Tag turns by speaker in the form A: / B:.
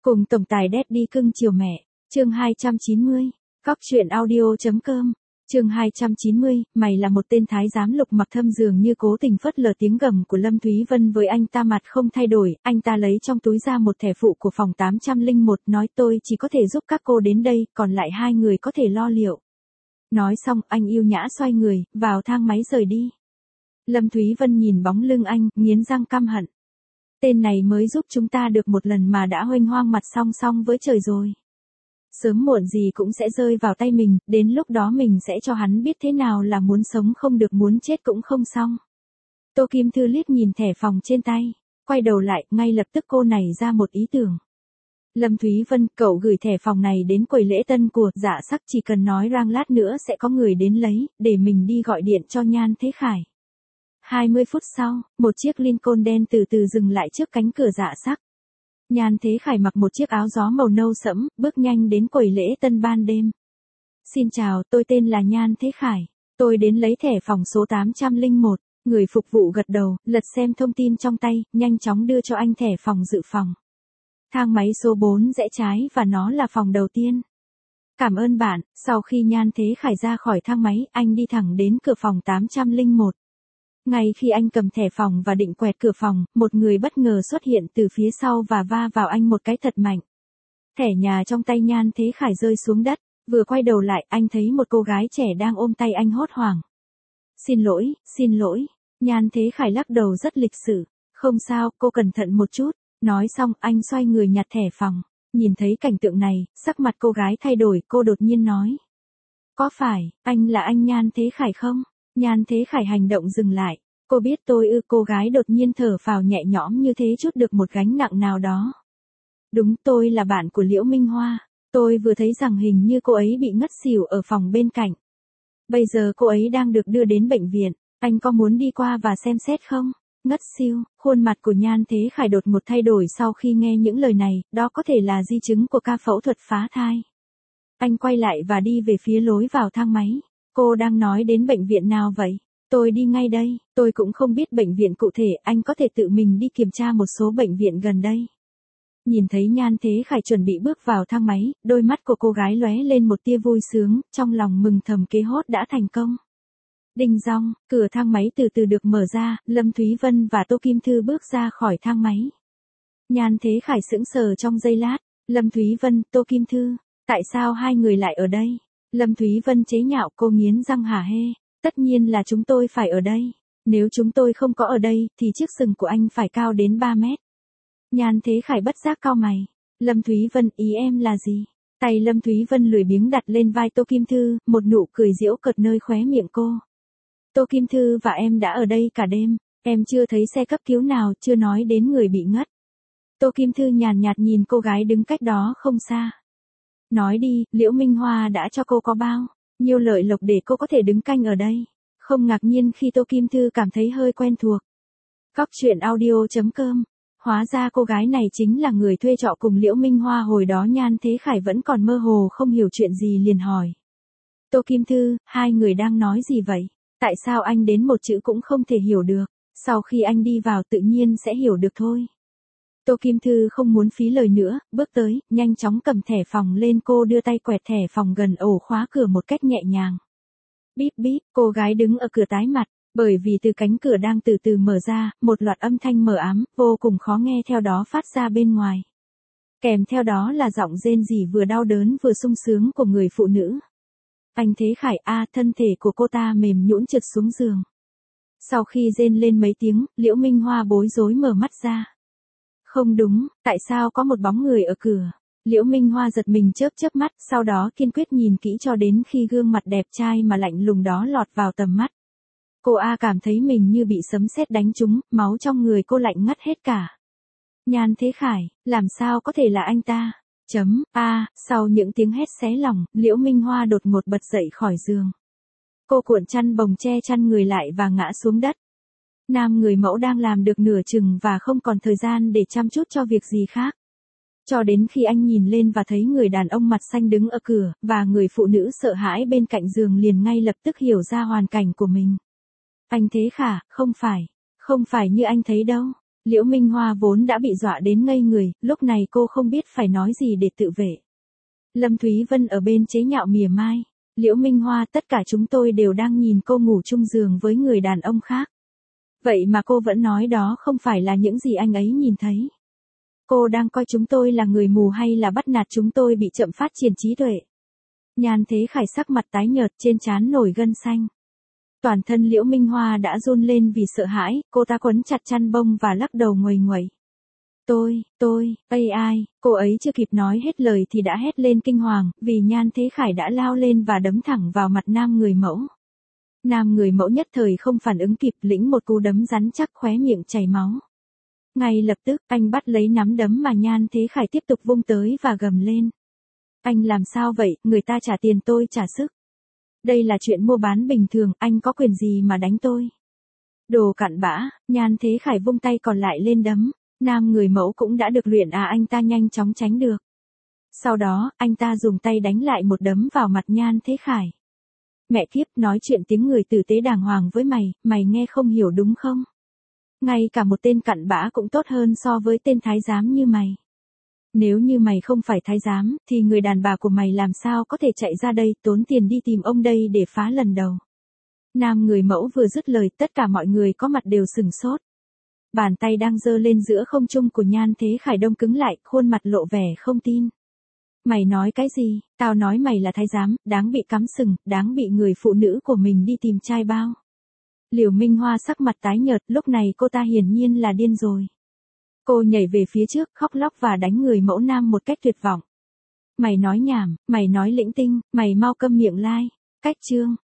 A: Cùng tổng tài Daddy cưng chiều mẹ, chương 290, Cóc truyện audio.com, chương 290, mày là một tên thái giám Lục Mặc Thâm dường như cố tình phớt lờ tiếng gầm của Lâm Thúy Vân với anh ta mặt không thay đổi, anh ta lấy trong túi ra một thẻ phụ của phòng 801 nói tôi chỉ có thể giúp các cô đến đây, còn lại hai người có thể lo liệu. Nói xong anh yêu nhã xoay người, vào thang máy rời đi. Lâm Thúy Vân nhìn bóng lưng anh, nghiến răng căm hận. Tên này mới giúp chúng ta được một lần mà đã huênh hoang mặt song song với trời rồi. Sớm muộn gì cũng sẽ rơi vào tay mình, đến lúc đó mình sẽ cho hắn biết thế nào là muốn sống không được muốn chết cũng không xong. Tô Kim Thư liếc nhìn thẻ phòng trên tay, quay đầu lại, ngay lập tức cô nảy ra một ý tưởng. Lâm Thúy Vân, cậu gửi thẻ phòng này đến quầy lễ tân của Dạ Sắc, chỉ cần nói rang lát nữa sẽ có người đến lấy, để mình đi gọi điện cho Nhan Thế Khải. 20 phút sau, một chiếc Lincoln đen từ từ dừng lại trước cánh cửa Dạ Sắc. Nhan Thế Khải mặc một chiếc áo gió màu nâu sẫm, bước nhanh đến quầy lễ tân ban đêm. Xin chào, tôi tên là Nhan Thế Khải. Tôi đến lấy thẻ phòng số 801. Người phục vụ gật đầu, lật xem thông tin trong tay, nhanh chóng đưa cho anh thẻ phòng dự phòng. Thang máy số 4 rẽ trái và nó là phòng đầu tiên. Cảm ơn bạn. Sau khi Nhan Thế Khải ra khỏi thang máy, anh đi thẳng đến cửa phòng 801. Ngay khi anh cầm thẻ phòng và định quẹt cửa phòng, một người bất ngờ xuất hiện từ phía sau và va vào anh một cái thật mạnh. Thẻ nhà trong tay Nhan Thế Khải rơi xuống đất, vừa quay đầu lại anh thấy một cô gái trẻ đang ôm tay anh hốt hoảng. Xin lỗi, Nhan Thế Khải lắc đầu rất lịch sự. Không sao, cô cẩn thận một chút. Nói xong anh xoay người nhặt thẻ phòng. Nhìn thấy cảnh tượng này, sắc mặt cô gái thay đổi, cô đột nhiên nói. Có phải, anh là anh Nhan Thế Khải không? Nhan Thế Khải hành động dừng lại. Cô biết tôi ư? Cô gái đột nhiên thở phào nhẹ nhõm như thế chút được một gánh nặng nào đó. Đúng, tôi là bạn của Liễu Minh Hoa. Tôi vừa thấy rằng hình như cô ấy bị ngất xỉu ở phòng bên cạnh. Bây giờ cô ấy đang được đưa đến bệnh viện. Anh có muốn đi qua và xem xét không? Ngất xỉu, khuôn mặt của Nhan Thế Khải đột ngột thay đổi sau khi nghe những lời này, đó có thể là di chứng của ca phẫu thuật phá thai. Anh quay lại và đi về phía lối vào thang máy. Cô đang nói đến bệnh viện nào vậy? Tôi đi ngay đây, tôi cũng không biết bệnh viện cụ thể, anh có thể tự mình đi kiểm tra một số bệnh viện gần đây. Nhìn thấy Nhan Thế Khải chuẩn bị bước vào thang máy, đôi mắt của cô gái lóe lên một tia vui sướng, trong lòng mừng thầm kế hốt đã thành công. Đinh dong, cửa thang máy từ từ được mở ra, Lâm Thúy Vân và Tô Kim Thư bước ra khỏi thang máy. Nhan Thế Khải sững sờ trong giây lát, Lâm Thúy Vân, Tô Kim Thư, tại sao hai người lại ở đây? Lâm Thúy Vân chế nhạo, cô nghiến răng hả hê, tất nhiên là chúng tôi phải ở đây, nếu chúng tôi không có ở đây thì chiếc sừng của anh phải cao đến 3 mét. Nhan Thế Khải bất giác cau mày, Lâm Thúy Vân, ý em là gì? Tay Lâm Thúy Vân lười biếng đặt lên vai Tô Kim Thư, một nụ cười giễu cợt nơi khóe miệng cô. Tô Kim Thư và em đã ở đây cả đêm, em chưa thấy xe cấp cứu nào, chưa nói đến người bị ngất. Tô Kim Thư nhàn nhạt nhìn cô gái đứng cách đó không xa. Nói đi, Liễu Minh Hoa đã cho cô có bao nhiêu lợi lộc để cô có thể đứng canh ở đây? Không ngạc nhiên khi Tô Kim Thư cảm thấy hơi quen thuộc. Cóc truyện audio.com. Hóa ra cô gái này chính là người thuê trọ cùng Liễu Minh Hoa hồi đó. Nhan Thế Khải vẫn còn mơ hồ không hiểu chuyện gì liền hỏi. Tô Kim Thư, hai người đang nói gì vậy? Tại sao anh đến một chữ cũng không thể hiểu được? Sau khi anh đi vào tự nhiên sẽ hiểu được thôi. Tô Kim Thư không muốn phí lời nữa, bước tới, nhanh chóng cầm thẻ phòng lên, cô đưa tay quẹt thẻ phòng gần ổ khóa cửa một cách nhẹ nhàng. Bíp bíp, cô gái đứng ở cửa tái mặt, bởi vì từ cánh cửa đang từ từ mở ra, một loạt âm thanh mờ ám, vô cùng khó nghe theo đó phát ra bên ngoài. Kèm theo đó là giọng rên rỉ vừa đau đớn vừa sung sướng của người phụ nữ. Anh Thế Khải, thân thể của cô ta mềm nhũn trượt xuống giường. Sau khi rên lên mấy tiếng, Liễu Minh Hoa bối rối mở mắt ra. Không đúng, tại sao có một bóng người ở cửa? Liễu Minh Hoa giật mình chớp mắt, sau đó kiên quyết nhìn kỹ cho đến khi gương mặt đẹp trai mà lạnh lùng đó lọt vào tầm mắt. Cô cảm thấy mình như bị sấm sét đánh trúng, máu trong người cô lạnh ngắt hết cả. Nhan Thế Khải, làm sao có thể là anh ta? Sau những tiếng hét xé lòng, Liễu Minh Hoa đột ngột bật dậy khỏi giường. Cô cuộn chăn bồng che chăn người lại và ngã xuống đất. Nam người mẫu đang làm được nửa chừng và không còn thời gian để chăm chút cho việc gì khác. Cho đến khi anh nhìn lên và thấy người đàn ông mặt xanh đứng ở cửa, và người phụ nữ sợ hãi bên cạnh giường liền ngay lập tức hiểu ra hoàn cảnh của mình. Anh Thế Khả, không phải như anh thấy đâu. Liễu Minh Hoa vốn đã bị dọa đến ngây người, lúc này cô không biết phải nói gì để tự vệ. Lâm Thúy Vân ở bên chế nhạo mỉa mai. Liễu Minh Hoa, tất cả chúng tôi đều đang nhìn cô ngủ chung giường với người đàn ông khác. Vậy mà cô vẫn nói đó không phải là những gì anh ấy nhìn thấy. Cô đang coi chúng tôi là người mù hay là bắt nạt chúng tôi bị chậm phát triển trí tuệ? Nhan Thế Khải sắc mặt tái nhợt, trên trán nổi gân xanh. Toàn thân Liễu Minh Hoa đã run lên vì sợ hãi, cô ta quấn chặt chăn bông và lắc đầu nguầy nguậy. AI, cô ấy chưa kịp nói hết lời thì đã hét lên kinh hoàng, vì Nhan Thế Khải đã lao lên và đấm thẳng vào mặt nam người mẫu. Nam người mẫu nhất thời không phản ứng kịp, lĩnh một cú đấm rắn chắc, khóe miệng chảy máu. Ngay lập tức, anh bắt lấy nắm đấm mà Nhan Thế Khải tiếp tục vung tới và gầm lên. Anh làm sao vậy, người ta trả tiền tôi trả sức. Đây là chuyện mua bán bình thường, anh có quyền gì mà đánh tôi? Đồ cặn bã, Nhan Thế Khải vung tay còn lại lên đấm. Nam người mẫu cũng đã được luyện anh ta nhanh chóng tránh được. Sau đó, anh ta dùng tay đánh lại một đấm vào mặt Nhan Thế Khải. Mẹ kiếp, nói chuyện tiếng người tử tế đàng hoàng với mày nghe không hiểu đúng không? Ngay cả một tên cặn bã cũng tốt hơn so với tên thái giám như mày. Nếu như mày không phải thái giám, thì người đàn bà của mày làm sao có thể chạy ra đây, tốn tiền đi tìm ông đây để phá lần đầu. Nam người mẫu vừa dứt lời, tất cả mọi người có mặt đều sửng sốt. Bàn tay đang giơ lên giữa không trung của Nhan Thế Khải đông cứng lại, khuôn mặt lộ vẻ không tin. Mày nói cái gì? Tao nói mày là thái giám, đáng bị cắm sừng, đáng bị người phụ nữ của mình đi tìm trai bao. Liễu Minh Hoa sắc mặt tái nhợt, lúc này cô ta hiển nhiên là điên rồi. Cô nhảy về phía trước, khóc lóc và đánh người mẫu nam một cách tuyệt vọng. Mày nói nhảm, mày nói lĩnh tinh, mày mau câm miệng lai. Cách chương